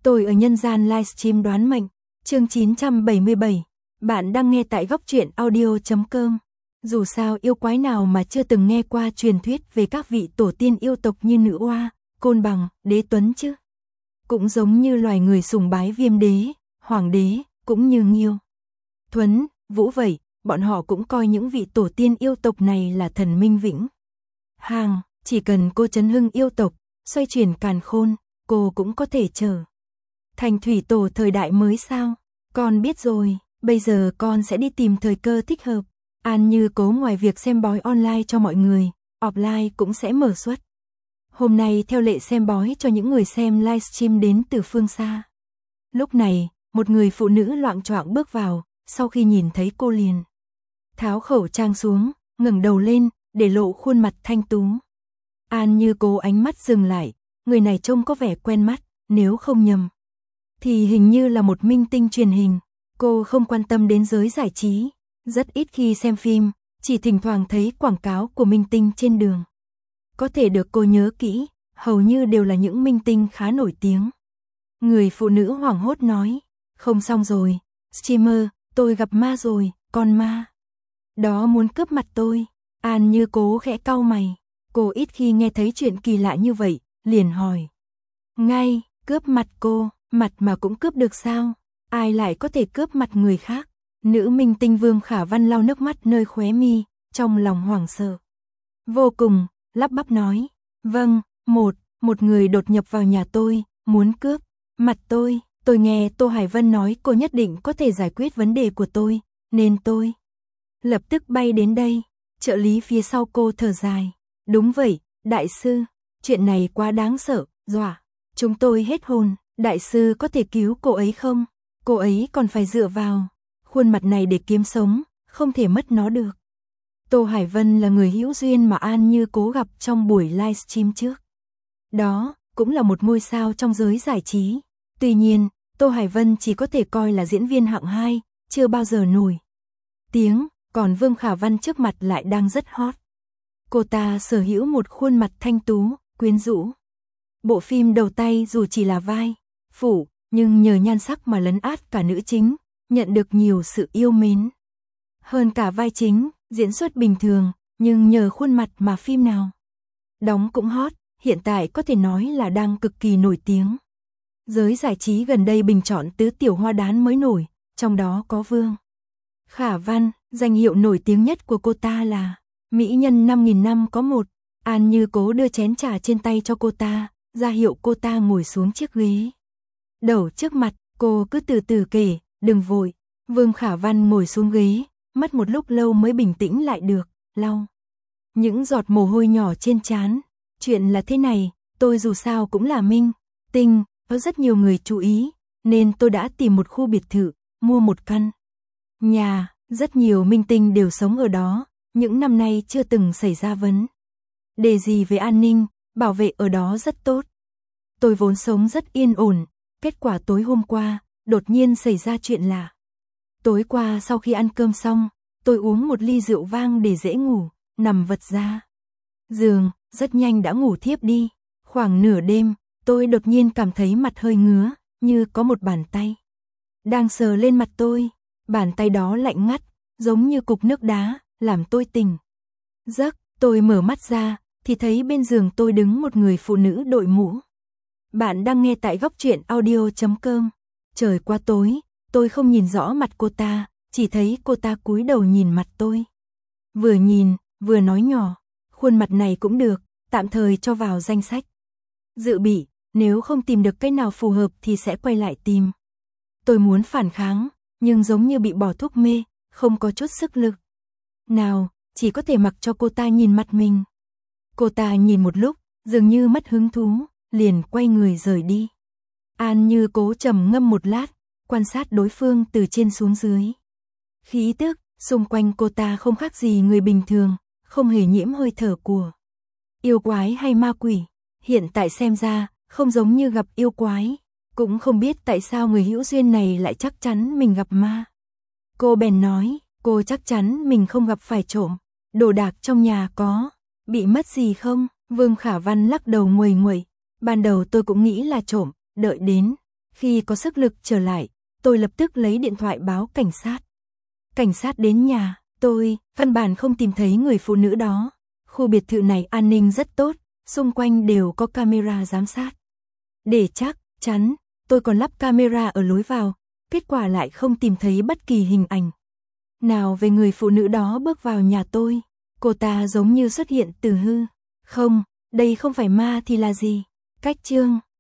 Tôi ở nhân gian livestream đoán mệnh, chương 977. Bạn đang nghe tại góc truyện audio.com. Dù sao yêu quái nào mà chưa từng nghe qua truyền thuyết về các vị tổ tiên yêu tộc như Nữ Oa, Côn Bằng, Đế Tuấn chứ. Cũng giống như loài người sùng bái Viêm Đế, Hoàng Đế, cũng như Nghiêu, Thuấn, Vũ vậy, bọn họ cũng coi những vị tổ tiên yêu tộc này là thần minh vĩnh hằng. Chỉ cần cô chấn hưng yêu tộc, xoay chuyển càn khôn, cô cũng có thể trở thành thủy tổ thời đại mới sao? Con biết rồi, bây giờ con sẽ đi tìm thời cơ thích hợp. An Như Cố ngoài việc xem bói online cho mọi người, offline cũng sẽ mở suất. Hôm nay theo lệ xem bói cho những người xem livestream đến từ phương xa. Lúc này, một người phụ nữ loạng choạng bước vào, sau khi nhìn thấy cô liền tháo khẩu trang xuống, ngẩng đầu lên, để lộ khuôn mặt thanh tú. An Như Cố ánh mắt dừng lại, người này trông có vẻ quen mắt, nếu không nhầm thì hình như là một minh tinh truyền hình. Cô không quan tâm đến giới giải trí, rất ít khi xem phim, chỉ thỉnh thoảng thấy quảng cáo của minh tinh trên đường. Có thể được cô nhớ kỹ, hầu như đều là những minh tinh khá nổi tiếng. Người phụ nữ hoảng hốt nói, không xong rồi, streamer, tôi gặp ma rồi, con ma đó muốn cướp mặt tôi. An Như Cố khẽ cau mày, cô ít khi nghe thấy chuyện kỳ lạ như vậy, liền hỏi ngay, cướp mặt cô, mặt mà cũng cướp được sao? Ai lại có thể cướp mặt người khác? Nữ minh tinh Vương Khả Văn lau nước mắt nơi khóe mi, trong lòng hoảng sợ vô cùng, lắp bắp nói, vâng, một người đột nhập vào nhà tôi, muốn cướp mặt tôi nghe Tô Hải Vân nói cô nhất định có thể giải quyết vấn đề của tôi, nên tôi lập tức bay đến đây. Trợ lý phía sau cô thở dài, đúng vậy, đại sư, chuyện này quá đáng sợ, dọa chúng tôi hết hồn. Đại sư có thể cứu cô ấy không? Cô ấy còn phải dựa vào khuôn mặt này để kiếm sống, không thể mất nó được. Tô Hải Vân là người hữu duyên mà An Như Cố gặp trong buổi livestream trước. Đó cũng là một ngôi sao trong giới giải trí. Tuy nhiên, Tô Hải Vân chỉ có thể coi là diễn viên hạng 2, chưa bao giờ nổi tiếng, còn Vương Khả Văn trước mặt lại đang rất hot. Cô ta sở hữu một khuôn mặt thanh tú, quyến rũ. Bộ phim đầu tay dù chỉ là vai phụ, nhưng nhờ nhan sắc mà lấn át cả nữ chính, nhận được nhiều sự yêu mến hơn cả vai chính. Diễn xuất bình thường, nhưng nhờ khuôn mặt mà phim nào đóng cũng hot, hiện tại có thể nói là đang cực kỳ nổi tiếng. Giới giải trí gần đây bình chọn tứ tiểu hoa đán mới nổi, trong đó có Vương Khả Văn, danh hiệu nổi tiếng nhất của cô ta là mỹ nhân 5.000 năm có một. An Như Cố đưa chén trà trên tay cho cô ta, ra hiệu cô ta ngồi xuống chiếc ghế đầu trước mặt, cô cứ từ từ kể, đừng vội. Vương Khả Văn ngồi xuống ghế, mất một lúc lâu mới bình tĩnh lại được, lau những giọt mồ hôi nhỏ trên trán. Chuyện là thế này, tôi dù sao cũng là minh tinh, có rất nhiều người chú ý, nên tôi đã tìm một khu biệt thự, mua một căn nhà, rất nhiều minh tinh đều sống ở đó, những năm nay chưa từng xảy ra vấn đề gì về an ninh, bảo vệ ở đó rất tốt. Tôi vốn sống rất yên ổn, kết quả tối hôm qua, đột nhiên xảy ra chuyện lạ. Tối qua sau khi ăn cơm xong, tôi uống một ly rượu vang để dễ ngủ, nằm vật ra giường, rất nhanh đã ngủ thiếp đi. Khoảng nửa đêm, tôi đột nhiên cảm thấy mặt hơi ngứa, như có một bàn tay đang sờ lên mặt tôi. Bàn tay đó lạnh ngắt, giống như cục nước đá, làm tôi tỉnh giấc. Tôi mở mắt ra, thì thấy bên giường tôi đứng một người phụ nữ đội mũ. Bạn đang nghe tại góc truyện audio.com. Trời quá tối, tôi không nhìn rõ mặt cô ta, chỉ thấy cô ta cúi đầu nhìn mặt tôi. Vừa nhìn, vừa nói nhỏ, khuôn mặt này cũng được, tạm thời cho vào danh sách dự bị, nếu không tìm được cái nào phù hợp thì sẽ quay lại tìm. Tôi muốn phản kháng, nhưng giống như bị bỏ thuốc mê, không có chút sức lực nào, chỉ có thể mặc cho cô ta nhìn mặt mình. Cô ta nhìn một lúc, dường như mất hứng thú, liền quay người rời đi. An Như Cố trầm ngâm một lát, quan sát đối phương từ trên xuống dưới. Khí tức xung quanh cô ta không khác gì người bình thường, không hề nhiễm hơi thở của yêu quái hay ma quỷ. Hiện tại xem ra, không giống như gặp yêu quái, cũng không biết tại sao người hữu duyên này lại chắc chắn mình gặp ma. Cô bèn nói, cô chắc chắn mình không gặp phải trộm, đồ đạc trong nhà có bị mất gì không? Vương Khả Văn lắc đầu nguầy nguậy, ban đầu tôi cũng nghĩ là trộm, đợi đến Khi có sức lực trở lại, tôi lập tức lấy điện thoại báo cảnh sát. Cảnh sát đến nhà, tôi, căn bản không tìm thấy người phụ nữ đó. Khu biệt thự này an ninh rất tốt, xung quanh đều có camera giám sát. Để chắc chắn, tôi còn lắp camera ở lối vào, kết quả lại không tìm thấy bất kỳ hình ảnh nào về người phụ nữ đó bước vào nhà tôi. Cô ta giống như xuất hiện từ hư không, đây không phải ma thì là gì? Cách chương